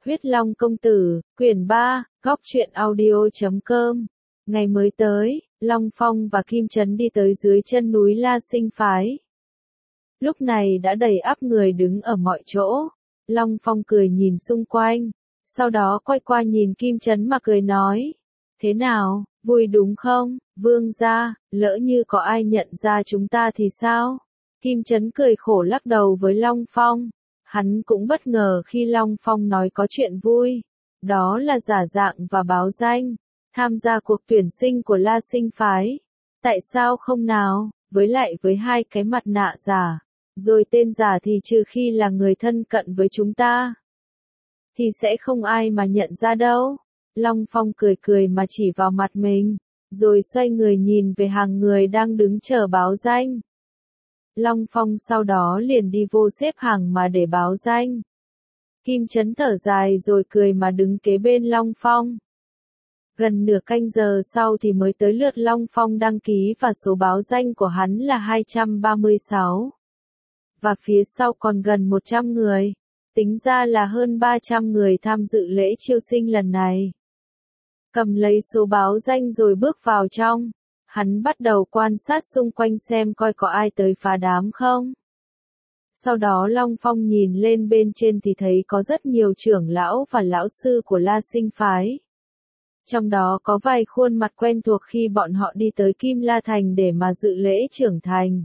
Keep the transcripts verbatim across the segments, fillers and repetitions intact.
Huyết Long Công Tử, quyển ba, góc truyện audio chấm com. Ngày mới tới, Long Phong và Kim Trấn đi tới dưới chân núi La Sinh Phái. Lúc này đã đầy ắp người đứng ở mọi chỗ. Long Phong cười nhìn xung quanh, sau đó quay qua nhìn Kim Trấn mà cười nói. Thế nào, vui đúng không, vương gia, lỡ như có ai nhận ra chúng ta thì sao? Kim Trấn cười khổ lắc đầu với Long Phong. Hắn cũng bất ngờ khi Long Phong nói có chuyện vui. Đó là giả dạng và báo danh, tham gia cuộc tuyển sinh của La Sinh Phái. Tại sao không nào, với lại với hai cái mặt nạ giả, rồi tên giả thì trừ khi là người thân cận với chúng ta, thì sẽ không ai mà nhận ra đâu. Long Phong cười cười mà chỉ vào mặt mình, rồi xoay người nhìn về hàng người đang đứng chờ báo danh. Long Phong sau đó liền đi vô xếp hàng mà để báo danh. Kim Trấn thở dài rồi cười mà đứng kế bên Long Phong. Gần nửa canh giờ sau thì mới tới lượt Long Phong đăng ký và số báo danh của hắn là hai trăm ba mươi sáu. Và phía sau còn gần một trăm người. Tính ra là hơn ba trăm người tham dự lễ chiêu sinh lần này. Cầm lấy số báo danh rồi bước vào trong. Hắn bắt đầu quan sát xung quanh xem coi có ai tới phá đám không. Sau đó Long Phong nhìn lên bên trên thì thấy có rất nhiều trưởng lão và lão sư của La Sinh Phái. Trong đó có vài khuôn mặt quen thuộc khi bọn họ đi tới Kim La Thành để mà dự lễ trưởng thành.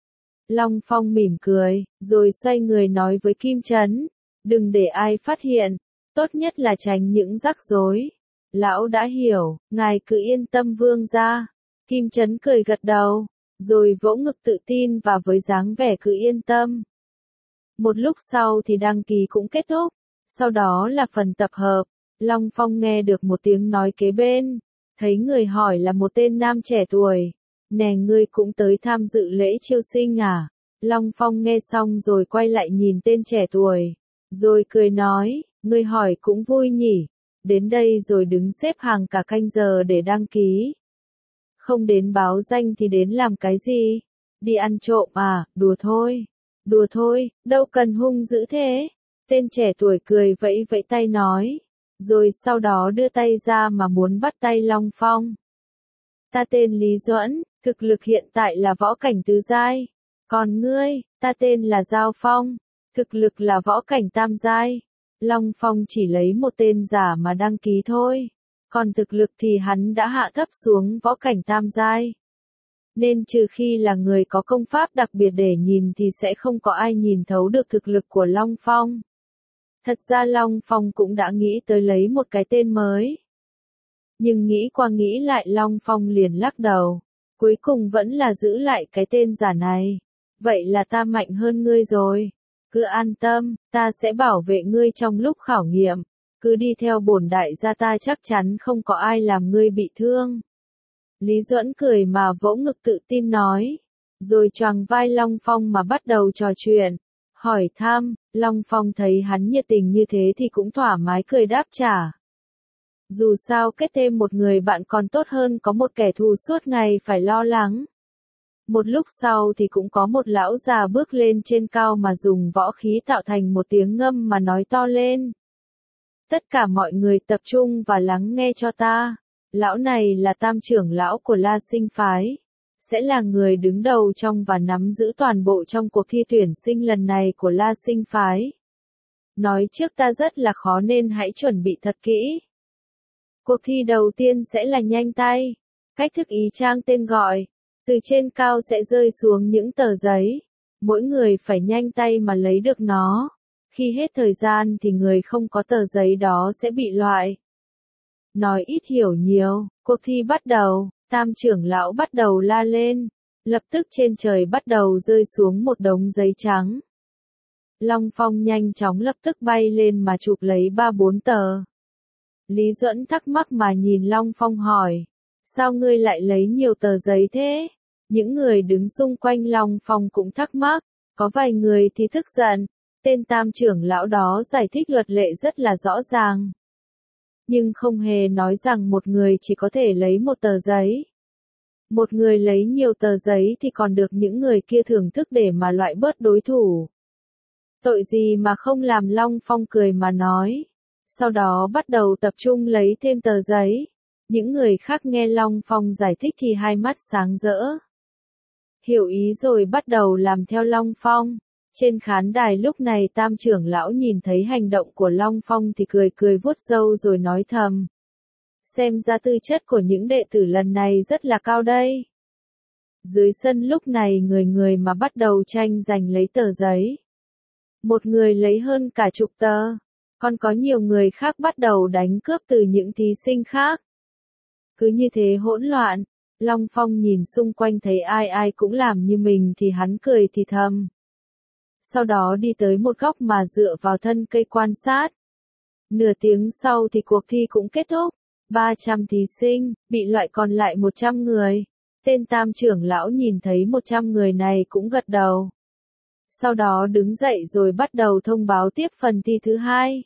Long Phong mỉm cười, rồi xoay người nói với Kim Trấn. Đừng để ai phát hiện, tốt nhất là tránh những rắc rối. Lão đã hiểu, ngài cứ yên tâm vương gia. Kim Trấn cười gật đầu, rồi vỗ ngực tự tin và với dáng vẻ cứ yên tâm. Một lúc sau thì đăng ký cũng kết thúc, sau đó là phần tập hợp. Long Phong nghe được một tiếng nói kế bên, thấy người hỏi là một tên nam trẻ tuổi. Nè, ngươi cũng tới tham dự lễ chiêu sinh à? Long Phong nghe xong rồi quay lại nhìn tên trẻ tuổi, rồi cười nói, ngươi hỏi cũng vui nhỉ, đến đây rồi đứng xếp hàng cả canh giờ để đăng ký. Không đến báo danh thì đến làm cái gì? Đi ăn trộm à? Đùa thôi. Đùa thôi, đâu cần hung dữ thế. Tên trẻ tuổi cười vẫy vẫy tay nói. Rồi sau đó đưa tay ra mà muốn bắt tay Long Phong. Ta tên Lý Duẫn, thực lực hiện tại là võ cảnh tứ giai. Còn ngươi, ta tên là Giao Phong, thực lực là võ cảnh tam giai. Long Phong chỉ lấy một tên giả mà đăng ký thôi. Còn thực lực thì hắn đã hạ thấp xuống võ cảnh tam giai. Nên trừ khi là người có công pháp đặc biệt để nhìn thì sẽ không có ai nhìn thấu được thực lực của Long Phong. Thật ra Long Phong cũng đã nghĩ tới lấy một cái tên mới. Nhưng nghĩ qua nghĩ lại Long Phong liền lắc đầu. Cuối cùng vẫn là giữ lại cái tên giả này. Vậy là ta mạnh hơn ngươi rồi. Cứ an tâm, ta sẽ bảo vệ ngươi trong lúc khảo nghiệm. Cứ đi theo bổn đại gia, ta chắc chắn không có ai làm ngươi bị thương. Lý Duẫn cười mà vỗ ngực tự tin nói. Rồi choàng vai Long Phong mà bắt đầu trò chuyện. Hỏi thăm, Long Phong thấy hắn nhiệt tình như thế thì cũng thoải mái cười đáp trả. Dù sao kết thêm một người bạn còn tốt hơn có một kẻ thù suốt ngày phải lo lắng. Một lúc sau thì cũng có một lão già bước lên trên cao mà dùng võ khí tạo thành một tiếng ngâm mà nói to lên. Tất cả mọi người tập trung và lắng nghe cho ta. Lão này là tam trưởng lão của La Sinh Phái. Sẽ là người đứng đầu trong và nắm giữ toàn bộ trong cuộc thi tuyển sinh lần này của La Sinh Phái. Nói trước ta rất là khó nên hãy chuẩn bị thật kỹ. Cuộc thi đầu tiên sẽ là nhanh tay. Cách thức ý trang tên gọi. Từ trên cao sẽ rơi xuống những tờ giấy. Mỗi người phải nhanh tay mà lấy được nó. Khi hết thời gian thì người không có tờ giấy đó sẽ bị loại. Nói ít hiểu nhiều, cuộc thi bắt đầu, tam trưởng lão bắt đầu la lên. Lập tức trên trời bắt đầu rơi xuống một đống giấy trắng. Long Phong nhanh chóng lập tức bay lên mà chụp lấy ba bốn tờ. Lý Duẫn thắc mắc mà nhìn Long Phong hỏi. Sao ngươi lại lấy nhiều tờ giấy thế? Những người đứng xung quanh Long Phong cũng thắc mắc. Có vài người thì tức giận. Tên tam trưởng lão đó giải thích luật lệ rất là rõ ràng. Nhưng không hề nói rằng một người chỉ có thể lấy một tờ giấy. Một người lấy nhiều tờ giấy thì còn được những người kia thưởng thức để mà loại bớt đối thủ. Tội gì mà không làm? Long Phong cười mà nói. Sau đó bắt đầu tập trung lấy thêm tờ giấy. Những người khác nghe Long Phong giải thích thì hai mắt sáng rỡ. Hiểu ý rồi bắt đầu làm theo Long Phong. Trên khán đài lúc này Tam trưởng lão nhìn thấy hành động của Long Phong thì cười cười vuốt râu rồi nói thầm. Xem ra tư chất của những đệ tử lần này rất là cao đây. Dưới sân lúc này người người mà bắt đầu tranh giành lấy tờ giấy. Một người lấy hơn cả chục tờ, còn có nhiều người khác bắt đầu đánh cướp từ những thí sinh khác. Cứ như thế hỗn loạn, Long Phong nhìn xung quanh thấy ai ai cũng làm như mình thì hắn cười thì thầm. Sau đó đi tới một góc mà dựa vào thân cây quan sát. Nửa tiếng sau thì cuộc thi cũng kết thúc. ba trăm thí sinh, bị loại còn lại một trăm người. Tên Tam trưởng lão nhìn thấy một trăm người này cũng gật đầu. Sau đó đứng dậy rồi bắt đầu thông báo tiếp phần thi thứ hai.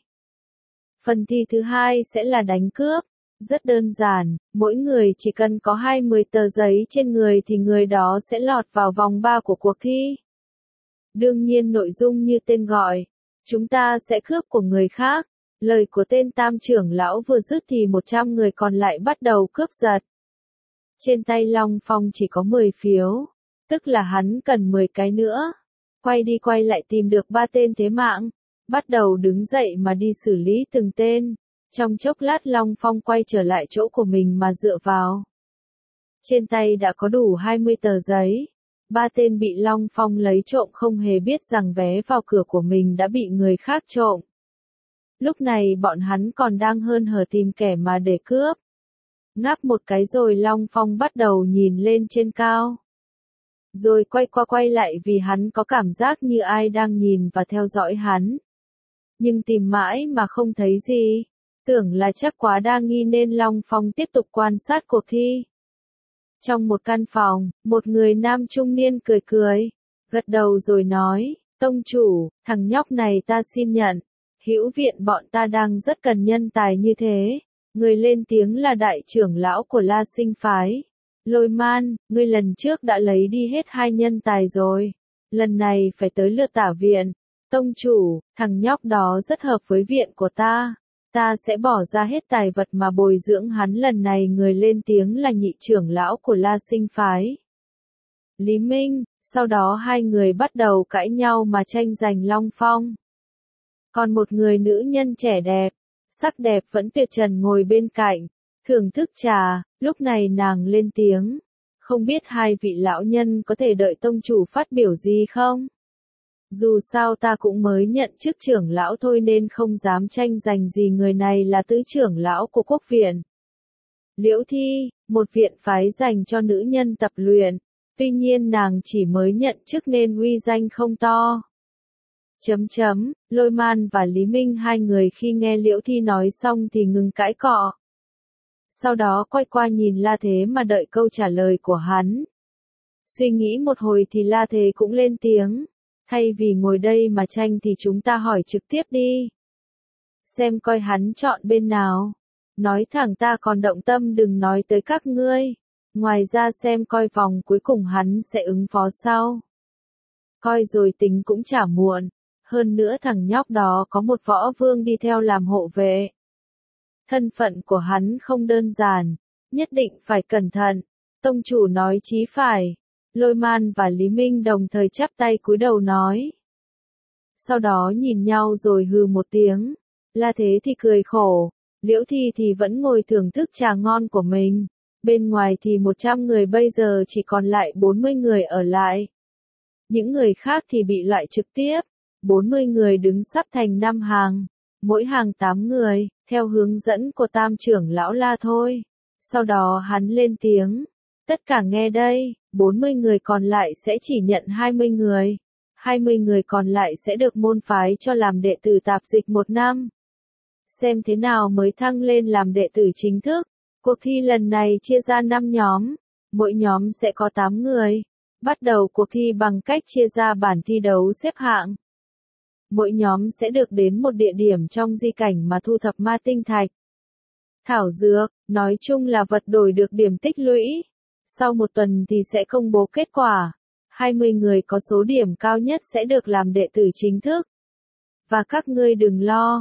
Phần thi thứ hai sẽ là đánh cướp. Rất đơn giản, mỗi người chỉ cần có hai mươi tờ giấy trên người thì người đó sẽ lọt vào vòng ba của cuộc thi. Đương nhiên nội dung như tên gọi, chúng ta sẽ cướp của người khác. Lời của tên Tam trưởng lão vừa dứt thì một trăm người còn lại bắt đầu cướp giật. Trên tay Long Phong chỉ có mười phiếu, tức là hắn cần mười cái nữa. Quay đi quay lại tìm được ba tên thế mạng, bắt đầu đứng dậy mà đi xử lý từng tên. Trong chốc lát Long Phong quay trở lại chỗ của mình mà dựa vào. Trên tay đã có đủ hai mươi tờ giấy. Ba tên bị Long Phong lấy trộm không hề biết rằng vé vào cửa của mình đã bị người khác trộm. Lúc này bọn hắn còn đang hớn hở tìm kẻ mà để cướp. Ngáp một cái rồi Long Phong bắt đầu nhìn lên trên cao. Rồi quay qua quay lại vì hắn có cảm giác như ai đang nhìn và theo dõi hắn. Nhưng tìm mãi mà không thấy gì. Tưởng là chắc quá đa nghi nên Long Phong tiếp tục quan sát cuộc thi. Trong một căn phòng, một người nam trung niên cười cười, gật đầu rồi nói, tông chủ, thằng nhóc này ta xin nhận, hữu viện bọn ta đang rất cần nhân tài như thế. Người lên tiếng là đại trưởng lão của La Sinh phái. Lôi Man, ngươi lần trước đã lấy đi hết hai nhân tài rồi. Lần này phải tới lượt Tả viện. Tông chủ, thằng nhóc đó rất hợp với viện của ta. Ta sẽ bỏ ra hết tài vật mà bồi dưỡng hắn. Lần này người lên tiếng là nhị trưởng lão của La Sinh phái. Lý Minh, sau đó hai người bắt đầu cãi nhau mà tranh giành Long Phong. Còn một người nữ nhân trẻ đẹp, sắc đẹp vẫn tuyệt trần ngồi bên cạnh, thưởng thức trà, lúc này nàng lên tiếng. Không biết hai vị lão nhân có thể đợi tông chủ phát biểu gì không? Dù sao ta cũng mới nhận chức trưởng lão thôi nên không dám tranh giành gì, người này là tứ trưởng lão của quốc viện. Liễu Thi, một viện phái dành cho nữ nhân tập luyện, tuy nhiên nàng chỉ mới nhận chức nên uy danh không to. Chấm chấm, Lôi Man và Lý Minh hai người khi nghe Liễu Thi nói xong thì ngừng cãi cọ. Sau đó quay qua nhìn La Thế mà đợi câu trả lời của hắn. Suy nghĩ một hồi thì La Thế cũng lên tiếng. Thay vì ngồi đây mà tranh thì chúng ta hỏi trực tiếp đi. Xem coi hắn chọn bên nào. Nói thẳng ta còn động tâm đừng nói tới các ngươi. Ngoài ra xem coi vòng cuối cùng hắn sẽ ứng phó sau. Coi rồi tính cũng chả muộn. Hơn nữa thằng nhóc đó có một võ vương đi theo làm hộ vệ. Thân phận của hắn không đơn giản. Nhất định phải cẩn thận. Tông chủ nói chí phải. Lôi Man và Lý Minh đồng thời chắp tay cúi đầu nói. Sau đó nhìn nhau rồi hừ một tiếng. La Thế thì cười khổ. Liễu Thi thì vẫn ngồi thưởng thức trà ngon của mình. Bên ngoài thì một trăm người bây giờ chỉ còn lại bốn mươi người ở lại. Những người khác thì bị loại trực tiếp. bốn mươi người đứng sắp thành năm hàng. Mỗi hàng tám người, theo hướng dẫn của Tam trưởng lão La thôi. Sau đó hắn lên tiếng. Tất cả nghe đây, bốn mươi người còn lại sẽ chỉ nhận hai mươi người. hai mươi người còn lại sẽ được môn phái cho làm đệ tử tạp dịch một năm. Xem thế nào mới thăng lên làm đệ tử chính thức. Cuộc thi lần này chia ra năm nhóm. Mỗi nhóm sẽ có tám người. Bắt đầu cuộc thi bằng cách chia ra bản thi đấu xếp hạng. Mỗi nhóm sẽ được đến một địa điểm trong di cảnh mà thu thập ma tinh thạch. Thảo dược, nói chung là vật đổi được điểm tích lũy. Sau một tuần thì sẽ công bố kết quả. hai mươi người có số điểm cao nhất sẽ được làm đệ tử chính thức. Và các ngươi đừng lo.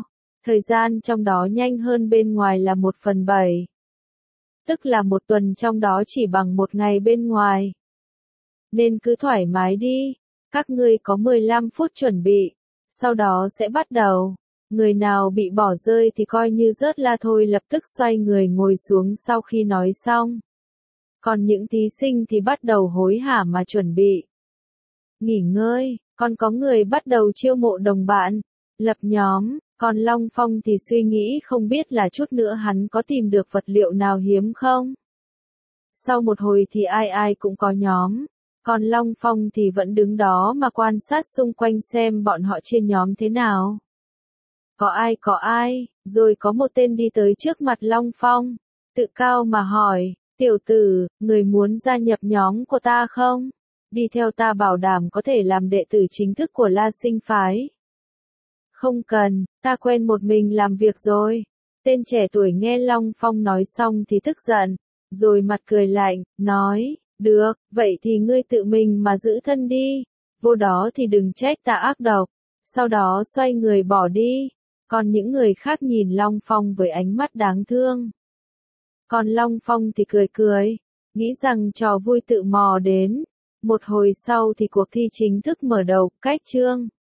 Thời gian trong đó nhanh hơn bên ngoài là một phần bảy. Tức là một tuần trong đó chỉ bằng một ngày bên ngoài. Nên cứ thoải mái đi, các ngươi có mười lăm phút chuẩn bị, sau đó sẽ bắt đầu. Người nào bị bỏ rơi thì coi như rớt la thôi, lập tức xoay người ngồi xuống sau khi nói xong. Còn những thí sinh thì bắt đầu hối hả mà chuẩn bị. Nghỉ ngơi, còn có người bắt đầu chiêu mộ đồng bạn, lập nhóm, còn Long Phong thì suy nghĩ không biết là chút nữa hắn có tìm được vật liệu nào hiếm không. Sau một hồi thì ai ai cũng có nhóm, còn Long Phong thì vẫn đứng đó mà quan sát xung quanh xem bọn họ trên nhóm thế nào. Có ai có ai, rồi có một tên đi tới trước mặt Long Phong, tự cao mà hỏi, tiểu tử, người muốn gia nhập nhóm của ta không? Đi theo ta bảo đảm có thể làm đệ tử chính thức của La Sinh phái. Không cần, ta quen một mình làm việc rồi. Tên trẻ tuổi nghe Long Phong nói xong thì tức giận, rồi mặt cười lạnh, nói, được, vậy thì ngươi tự mình mà giữ thân đi, vô đó thì đừng trách ta ác độc. Sau đó xoay người bỏ đi, còn những người khác nhìn Long Phong với ánh mắt đáng thương. Còn Long Phong thì cười cười, nghĩ rằng trò vui tự mò đến. Một hồi sau thì cuộc thi chính thức mở đầu, cách chương.